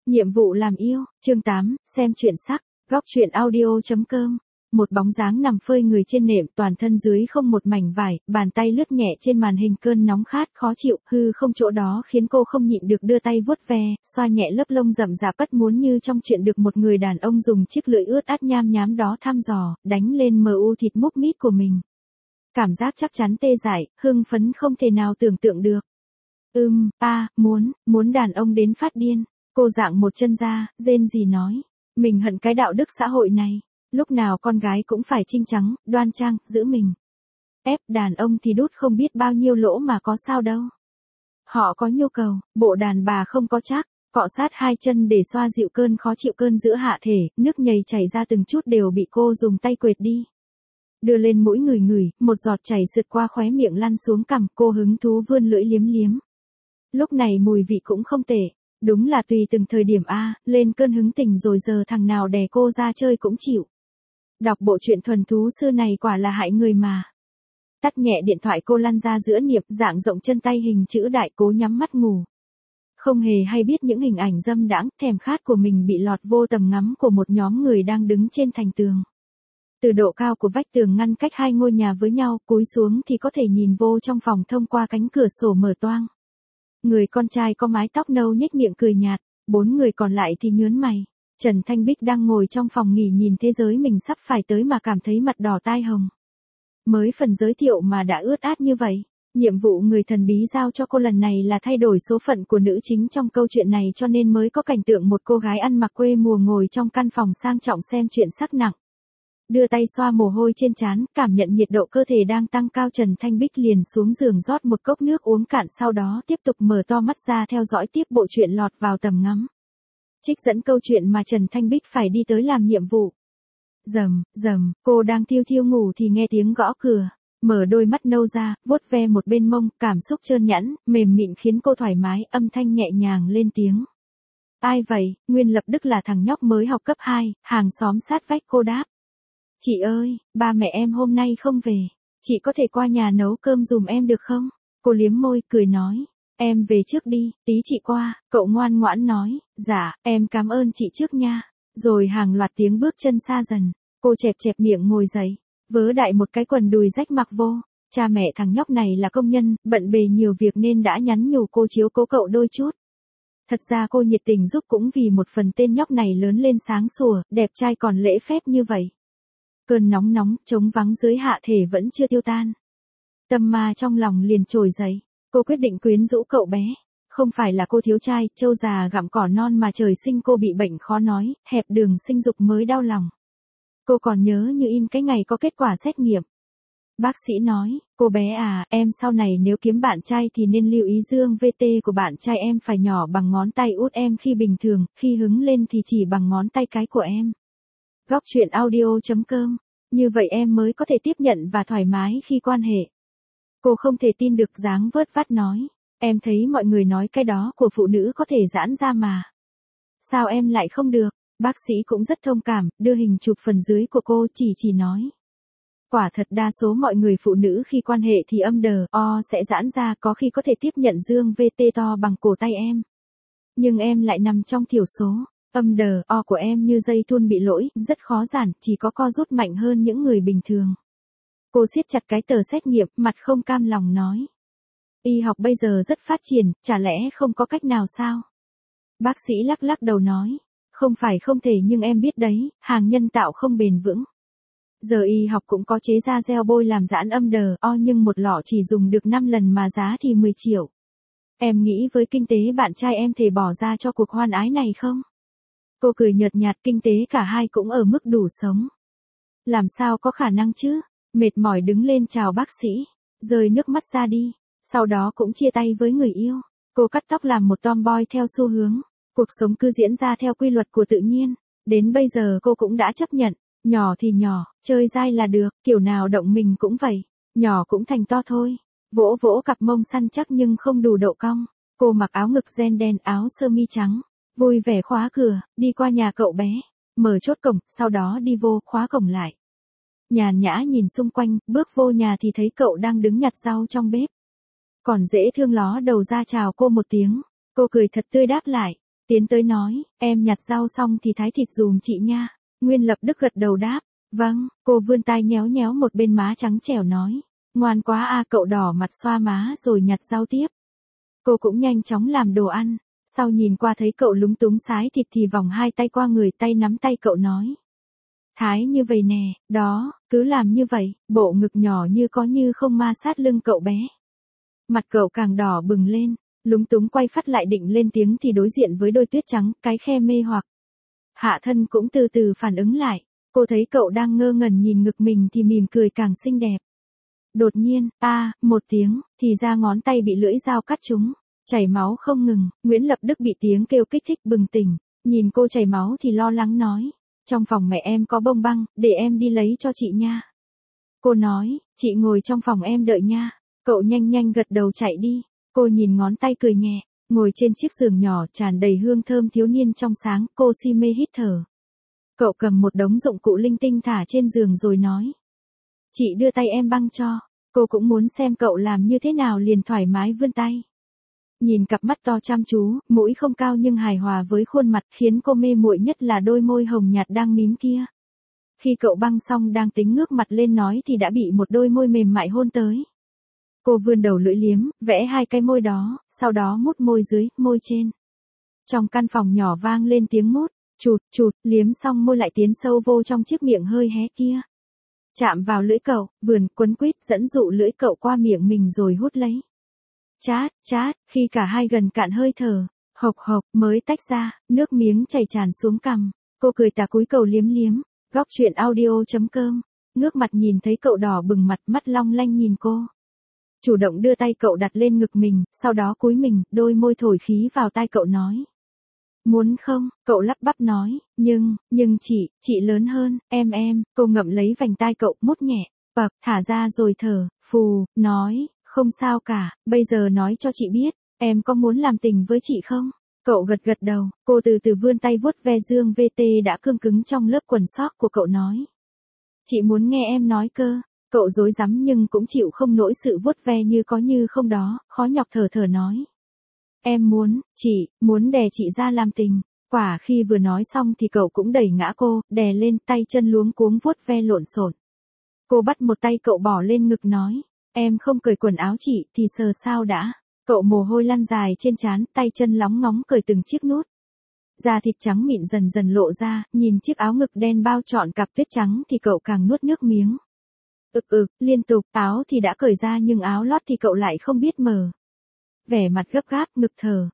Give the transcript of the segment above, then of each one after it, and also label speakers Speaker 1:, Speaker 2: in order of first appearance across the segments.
Speaker 1: Nhiệm vụ làm yêu, chương 8, xem truyện sắc, góc truyện audio.com. Một bóng dáng nằm phơi người trên nệm, toàn thân dưới không một mảnh vải, bàn tay lướt nhẹ trên màn hình, cơn nóng khát khó chịu, hư không chỗ đó khiến cô không nhịn được đưa tay vuốt ve, xoa nhẹ lớp lông rậm rạp bất muốn như trong chuyện được một người đàn ông dùng chiếc lưỡi ướt át nham nhám đó thăm dò, đánh lên mờ u thịt múc mít của mình. Cảm giác chắc chắn tê dại, hưng phấn không thể nào tưởng tượng được. Muốn đàn ông đến phát điên. Cô dạng một chân ra, rên rỉ nói. Mình hận cái đạo đức xã hội này. Lúc nào con gái cũng phải trinh trắng, đoan trang, giữ mình. Ép đàn ông thì đút không biết bao nhiêu lỗ mà có sao đâu. Họ có nhu cầu, bộ đàn bà không có chắc. Cọ sát hai chân để xoa dịu cơn khó chịu cơn giữa hạ thể, nước nhầy chảy ra từng chút đều bị cô dùng tay quệt đi. Đưa lên mũi ngửi, một giọt chảy sượt qua khóe miệng lăn xuống cằm, cô hứng thú vươn lưỡi liếm. Lúc này mùi vị cũng không tệ. Đúng là tùy từng thời điểm lên cơn hứng tình rồi giờ thằng nào đè cô ra chơi cũng chịu. Đọc bộ truyện thuần thú sư này quả là hại người mà. Tắt nhẹ điện thoại, cô lăn ra giữa niệp, dạng rộng chân tay hình chữ đại, cố nhắm mắt ngủ. Không hề hay biết những hình ảnh dâm đãng, thèm khát của mình bị lọt vô tầm ngắm của một nhóm người đang đứng trên thành tường. Từ độ cao của vách tường ngăn cách hai ngôi nhà với nhau, cúi xuống thì có thể nhìn vô trong phòng thông qua cánh cửa sổ mở toang. Người con trai có mái tóc nâu nhếch miệng cười nhạt, 4 người còn lại thì nhớn mày. Trần Thanh Bích đang ngồi trong phòng nghỉ nhìn thế giới mình sắp phải tới mà cảm thấy mặt đỏ tai hồng. Mới phần giới thiệu mà đã ướt át như vậy. Nhiệm vụ người thần bí giao cho cô lần này là thay đổi số phận của nữ chính trong câu chuyện này, cho nên mới có cảnh tượng một cô gái ăn mặc quê mùa ngồi trong căn phòng sang trọng xem chuyện sắc nặng. Đưa tay xoa mồ hôi trên trán, cảm nhận nhiệt độ cơ thể đang tăng cao, Trần Thanh Bích liền xuống giường rót một cốc nước uống cạn, sau đó tiếp tục mở to mắt ra theo dõi tiếp bộ truyện lọt vào tầm ngắm. Trích dẫn câu chuyện mà Trần Thanh Bích phải đi tới làm nhiệm vụ. Rầm, cô đang thiêu ngủ thì nghe tiếng gõ cửa. Mở đôi mắt nâu ra, vuốt ve một bên mông, cảm xúc trơn nhẵn, mềm mịn khiến cô thoải mái, âm thanh nhẹ nhàng lên tiếng. Ai vậy? Nguyên lập Đức là thằng nhóc mới học cấp 2, hàng xóm sát vách. Cô đáp. Chị ơi, ba mẹ em hôm nay không về. Chị có thể qua nhà nấu cơm giùm em được không? Cô liếm môi, cười nói. Em về trước đi, tí chị qua. Cậu ngoan ngoãn nói. Dạ, em cảm ơn chị trước nha. Rồi hàng loạt tiếng bước chân xa dần. Cô chẹp miệng ngồi dậy. Vớ đại một cái quần đùi rách mặc vô. Cha mẹ thằng nhóc này là công nhân, bận bề nhiều việc nên đã nhắn nhủ cô chiếu cố cậu đôi chút. Thật ra cô nhiệt tình giúp cũng vì một phần tên nhóc này lớn lên sáng sủa, đẹp trai còn lễ phép như vậy. Cơn nóng trống vắng dưới hạ thể vẫn chưa tiêu tan. Tâm ma trong lòng liền trồi dậy. Cô quyết định quyến rũ cậu bé. Không phải là cô thiếu trai, trâu già gặm cỏ non mà trời sinh cô bị bệnh khó nói, hẹp đường sinh dục mới đau lòng. Cô còn nhớ như in cái ngày có kết quả xét nghiệm. Bác sĩ nói, cô bé à, em sau này nếu kiếm bạn trai thì nên lưu ý dương VT của bạn trai em phải nhỏ bằng ngón tay út em khi bình thường, khi hứng lên thì chỉ bằng ngón tay cái của em. Góc truyện audio.com. Như vậy em mới có thể tiếp nhận và thoải mái khi quan hệ. Cô không thể tin được, dáng vớt vát nói. Em thấy mọi người nói cái đó của phụ nữ có thể giãn ra mà. Sao em lại không được? Bác sĩ cũng rất thông cảm, đưa hình chụp phần dưới của cô, chỉ nói. Quả thật đa số mọi người phụ nữ khi quan hệ thì âm đờ, sẽ giãn ra, có khi có thể tiếp nhận dương VT to bằng cổ tay em. Nhưng em lại nằm trong thiểu số. Âm đờ, của em như dây thun bị lỗi, rất khó giãn, chỉ có co rút mạnh hơn những người bình thường. Cô siết chặt cái tờ xét nghiệm, mặt không cam lòng nói. Y học bây giờ rất phát triển, chả lẽ không có cách nào sao? Bác sĩ lắc đầu nói. Không phải không thể nhưng em biết đấy, hàng nhân tạo không bền vững. Giờ y học cũng có chế ra gel bôi làm giãn âm đờ, nhưng một lọ chỉ dùng được 5 lần mà giá thì 10 triệu. Em nghĩ với kinh tế bạn trai em thể bỏ ra cho cuộc hoan ái này không? Cô cười nhợt nhạt, kinh tế cả hai cũng ở mức đủ sống. Làm sao có khả năng chứ? Mệt mỏi đứng lên chào bác sĩ, rơi nước mắt ra đi, sau đó cũng chia tay với người yêu. Cô cắt tóc làm một tomboy theo xu hướng. Cuộc sống cứ diễn ra theo quy luật của tự nhiên. Đến bây giờ cô cũng đã chấp nhận. Nhỏ thì nhỏ, chơi dai là được, kiểu nào động mình cũng vậy. Nhỏ cũng thành to thôi. Vỗ cặp mông săn chắc nhưng không đủ độ cong. Cô mặc áo ngực ren đen, áo sơ mi trắng. Vui vẻ khóa cửa, đi qua nhà cậu bé. Mở chốt cổng, sau đó đi vô, khóa cổng lại. Nhàn nhã nhìn xung quanh, bước vô nhà thì thấy cậu đang đứng nhặt rau trong bếp. Còn dễ thương ló đầu ra chào cô một tiếng. Cô cười thật tươi đáp lại. tiến tới nói, em nhặt rau xong thì thái thịt dùm chị nha. Nguyên Lập Đức gật đầu đáp, vâng, cô vươn tay nhéo nhéo một bên má trắng trẻo nói, ngoan quá a. Cậu đỏ mặt xoa má rồi nhặt rau tiếp. Cô cũng nhanh chóng làm đồ ăn, sau nhìn qua thấy cậu lúng túng sái thịt thì vòng hai tay qua người, tay nắm tay cậu nói. Thái như vậy nè, đó, cứ làm như vậy, bộ ngực nhỏ như có như không ma sát lưng cậu bé. Mặt cậu càng đỏ bừng lên, lúng túng quay phát lại định lên tiếng thì đối diện với đôi tuyết trắng, cái khe mê hoặc. Hạ thân cũng từ từ phản ứng lại, cô thấy cậu đang ngơ ngẩn nhìn ngực mình thì mỉm cười càng xinh đẹp. Đột nhiên, một tiếng, thì ra ngón tay bị lưỡi dao cắt trúng, chảy máu không ngừng. Nguyễn Lập Đức bị tiếng kêu kích thích bừng tỉnh, nhìn cô chảy máu thì lo lắng nói, trong phòng mẹ em có bông băng, để em đi lấy cho chị nha. Cô nói, chị ngồi trong phòng em đợi nha. Cậu nhanh nhanh gật đầu chạy đi. Cô nhìn ngón tay cười nhẹ, ngồi trên chiếc giường nhỏ tràn đầy hương thơm thiếu niên trong sáng, cô si mê hít thở. Cậu cầm một đống dụng cụ linh tinh thả trên giường rồi nói, chị đưa tay em băng cho. Cô cũng muốn xem cậu làm như thế nào liền thoải mái vươn tay. Nhìn cặp mắt to chăm chú, mũi không cao nhưng hài hòa với khuôn mặt, khiến cô mê muội nhất là đôi môi hồng nhạt đang mím kia. Khi cậu băng xong đang tính ngước mặt lên nói thì đã bị một đôi môi mềm mại hôn tới. Cô vươn đầu lưỡi liếm, vẽ hai cái môi đó, sau đó mút môi dưới, môi trên. Trong căn phòng nhỏ vang lên tiếng mút, chụt chụt, liếm xong môi lại tiến sâu vô trong chiếc miệng hơi hé kia. Chạm vào lưỡi cậu, vườn quấn quýt dẫn dụ lưỡi cậu qua miệng mình rồi hút lấy. Chát, chát, khi cả hai gần cạn hơi thở, hộc hộc mới tách ra, nước miếng chảy tràn xuống cằm. Cô cười tà cúi cầu liếm liếm. Góc truyện audio.com. Ngước mặt nhìn thấy cậu đỏ bừng mặt, mắt long lanh nhìn cô. Chủ động đưa tay cậu đặt lên ngực mình, sau đó cúi mình, đôi môi thổi khí vào tai cậu nói. Muốn không? Cậu lắp bắp nói, nhưng chị lớn hơn, em, cô ngậm lấy vành tai cậu, mút nhẹ, bập, thả ra rồi thở, phù, nói, không sao cả, bây giờ nói cho chị biết, em có muốn làm tình với chị không? Cậu gật gật đầu, cô từ từ vươn tay vuốt ve dương VT đã cương cứng trong lớp quần sóc của cậu nói. Chị muốn nghe em nói cơ. Cậu rối rắm nhưng cũng chịu không nổi sự vuốt ve như có như không đó, khó nhọc thở thở nói. Em muốn, chị, muốn đè chị ra làm tình. Quả khi vừa nói xong thì cậu cũng đẩy ngã cô, đè lên, tay chân luống cuống vuốt ve lộn xộn. Cô bắt một tay cậu bỏ lên ngực nói. Em không cởi quần áo chị thì sờ sao đã. Cậu mồ hôi lăn dài trên trán, tay chân lóng ngóng cởi từng chiếc nút. Da thịt trắng mịn dần dần lộ ra, nhìn chiếc áo ngực đen bao trọn cặp tuyết trắng thì cậu càng nuốt nước miếng. Liên tục, áo thì đã cởi ra nhưng áo lót thì cậu lại không biết mở. Vẻ mặt gấp gáp, ngực thở.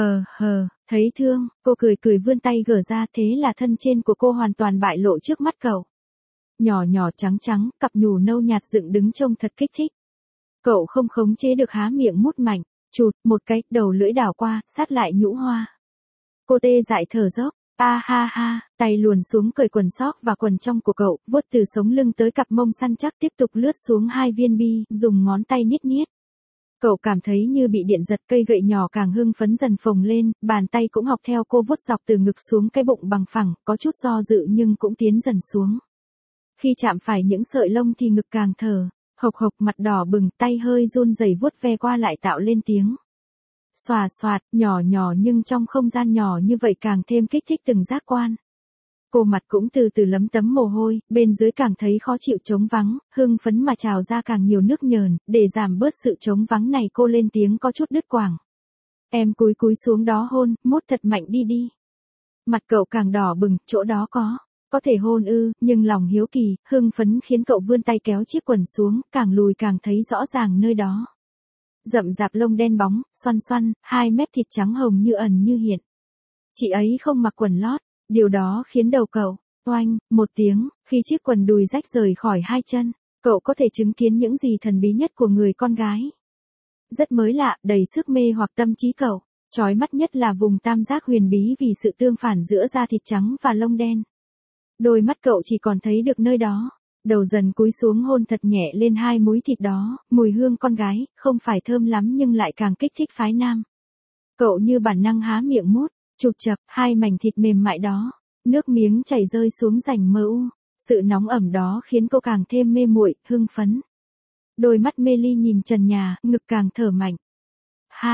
Speaker 1: Thấy thương, cô cười vươn tay gỡ ra, thế là thân trên của cô hoàn toàn bại lộ trước mắt cậu. Nhỏ nhỏ trắng trắng, cặp nhù nâu nhạt dựng đứng trông thật kích thích. Cậu không khống chế được há miệng mút mạnh, chụt, một cái, đầu lưỡi đảo qua, sát lại nhũ hoa. Cô tê dại thở dốc. Ha, tay luồn xuống cởi quần sóc và quần trong của cậu, vuốt từ sống lưng tới cặp mông săn chắc tiếp tục lướt xuống hai viên bi, dùng ngón tay niết. Cậu cảm thấy như bị điện giật, cây gậy nhỏ càng hưng phấn dần phồng lên, bàn tay cũng học theo cô vuốt dọc từ ngực xuống cái bụng bằng phẳng, có chút do dự nhưng cũng tiến dần xuống. Khi chạm phải những sợi lông thì ngực càng thở, hộc mặt đỏ bừng, tay hơi run rẩy vuốt ve qua lại tạo lên tiếng. Xòa xoạt, nhỏ nhưng trong không gian nhỏ như vậy càng thêm kích thích từng giác quan. Cô mặt cũng từ từ lấm tấm mồ hôi, bên dưới càng thấy khó chịu trống vắng, hưng phấn mà trào ra càng nhiều nước nhờn, để giảm bớt sự trống vắng này cô lên tiếng có chút đứt quãng. Em cúi xuống đó hôn, mút thật mạnh đi. Mặt cậu càng đỏ bừng, chỗ đó có thể hôn ư, nhưng lòng hiếu kỳ, hưng phấn khiến cậu vươn tay kéo chiếc quần xuống, càng lùi càng thấy rõ ràng nơi đó. Rậm rạp lông đen bóng, xoăn, hai mép thịt trắng hồng như ẩn như hiện. Chị ấy không mặc quần lót, điều đó khiến đầu cậu, oanh, một tiếng, khi chiếc quần đùi rách rời khỏi hai chân, cậu có thể chứng kiến những gì thần bí nhất của người con gái. Rất mới lạ, đầy sức mê hoặc tâm trí cậu, chói mắt nhất là vùng tam giác huyền bí vì sự tương phản giữa da thịt trắng và lông đen. Đôi mắt cậu chỉ còn thấy được nơi đó. Đầu dần cúi xuống hôn thật nhẹ lên hai múi thịt đó, mùi hương con gái, không phải thơm lắm nhưng lại càng kích thích phái nam. Cậu như bản năng há miệng mút, chụp chập, hai mảnh thịt mềm mại đó, nước miếng chảy rơi xuống rãnh mơ u, sự nóng ẩm đó khiến cô càng thêm mê muội, hưng phấn. Đôi mắt mê ly nhìn trần nhà, ngực càng thở mạnh.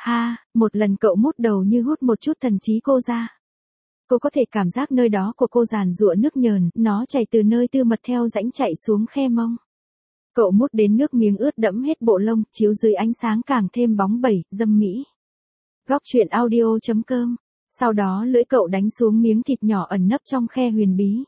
Speaker 1: ha, một lần cậu mút đầu như hút một chút thần trí cô ra. Cô có thể cảm giác nơi đó của cô giàn giụa nước nhờn, nó chảy từ nơi tư mật theo rãnh chạy xuống khe mông. Cậu mút đến nước miếng ướt đẫm hết bộ lông, chiếu dưới ánh sáng càng thêm bóng bẩy, dâm mỹ. Góc truyện audio.com. Sau đó lưỡi cậu đánh xuống miếng thịt nhỏ ẩn nấp trong khe huyền bí.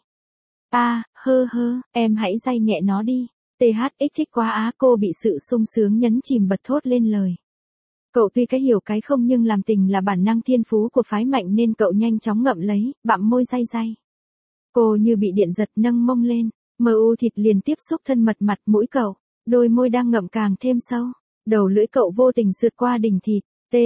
Speaker 1: Em hãy day nhẹ nó đi. THX thích quá á, cô bị sự sung sướng nhấn chìm bật thốt lên lời. Cậu tuy cái hiểu cái không nhưng làm tình là bản năng thiên phú của phái mạnh nên cậu nhanh chóng ngậm lấy, bặm môi day. Cô như bị điện giật nâng mông lên, thịt liền tiếp xúc thân mật mặt mũi cậu, đôi môi đang ngậm càng thêm sâu, đầu lưỡi cậu vô tình sượt qua đỉnh thịt.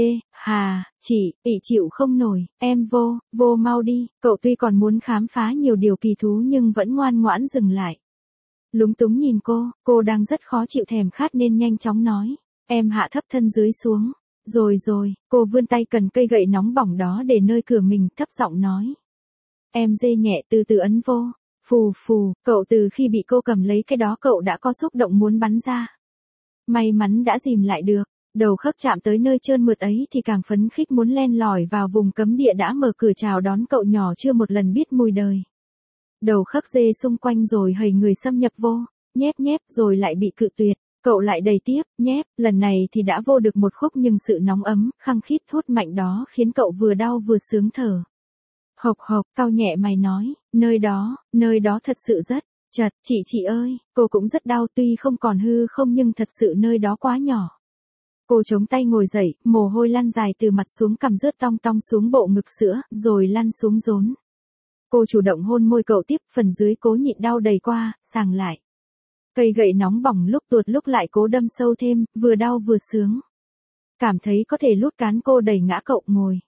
Speaker 1: Chị, ị chịu không nổi, em vô mau đi, cậu tuy còn muốn khám phá nhiều điều kỳ thú nhưng vẫn ngoan ngoãn dừng lại. Lúng túng nhìn cô đang rất khó chịu thèm khát nên nhanh chóng nói, em hạ thấp thân dưới xuống, rồi, cô vươn tay cần cây gậy nóng bỏng đó để nơi cửa mình thấp giọng nói. Em dê nhẹ từ từ ấn vô, phù, cậu từ khi bị cô cầm lấy cái đó cậu đã có xúc động muốn bắn ra. May mắn đã dìm lại được. Đầu khớp chạm tới nơi trơn mượt ấy thì càng phấn khích muốn len lỏi vào vùng cấm địa đã mở cửa chào đón cậu nhỏ chưa một lần biết mùi đời. Đầu khớp dê xung quanh rồi hầy người xâm nhập vô, nhép rồi lại bị cự tuyệt, cậu lại đầy tiếp, nhép, lần này thì đã vô được một khúc nhưng sự nóng ấm, khăng khít hút mạnh đó khiến cậu vừa đau vừa sướng thở. Hộc, cau nhẹ mày nói, nơi đó thật sự rất chật, chị ơi, cô cũng rất đau tuy không còn hư không nhưng thật sự nơi đó quá nhỏ. Cô chống tay ngồi dậy, mồ hôi lăn dài từ mặt xuống cằm rớt tong xuống bộ ngực sữa, rồi lăn xuống rốn. Cô chủ động hôn môi cậu tiếp, phần dưới cố nhịn đau đầy qua, sàng lại. Cây gậy nóng bỏng lúc tuột lúc lại cố đâm sâu thêm, vừa đau vừa sướng. Cảm thấy có thể lút cán cô đẩy ngã cậu ngồi.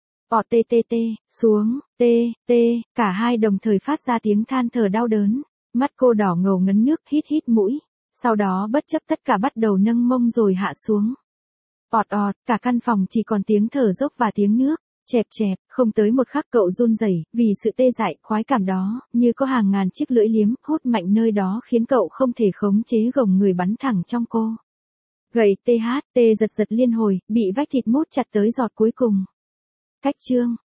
Speaker 1: Xuống, cả hai đồng thời phát ra tiếng than thở đau đớn. Mắt cô đỏ ngầu ngấn nước, hít mũi. Sau đó bất chấp tất cả bắt đầu nâng mông rồi hạ xuống. Cả căn phòng chỉ còn tiếng thở dốc và tiếng nước, chẹp, không tới một khắc cậu run rẩy, vì sự tê dại, khoái cảm đó, như có hàng ngàn chiếc lưỡi liếm, hút mạnh nơi đó khiến cậu không thể khống chế gồng người bắn thẳng trong cô. Gậy giật liên hồi, bị vách thịt mút chặt tới giọt cuối cùng. Cách chương.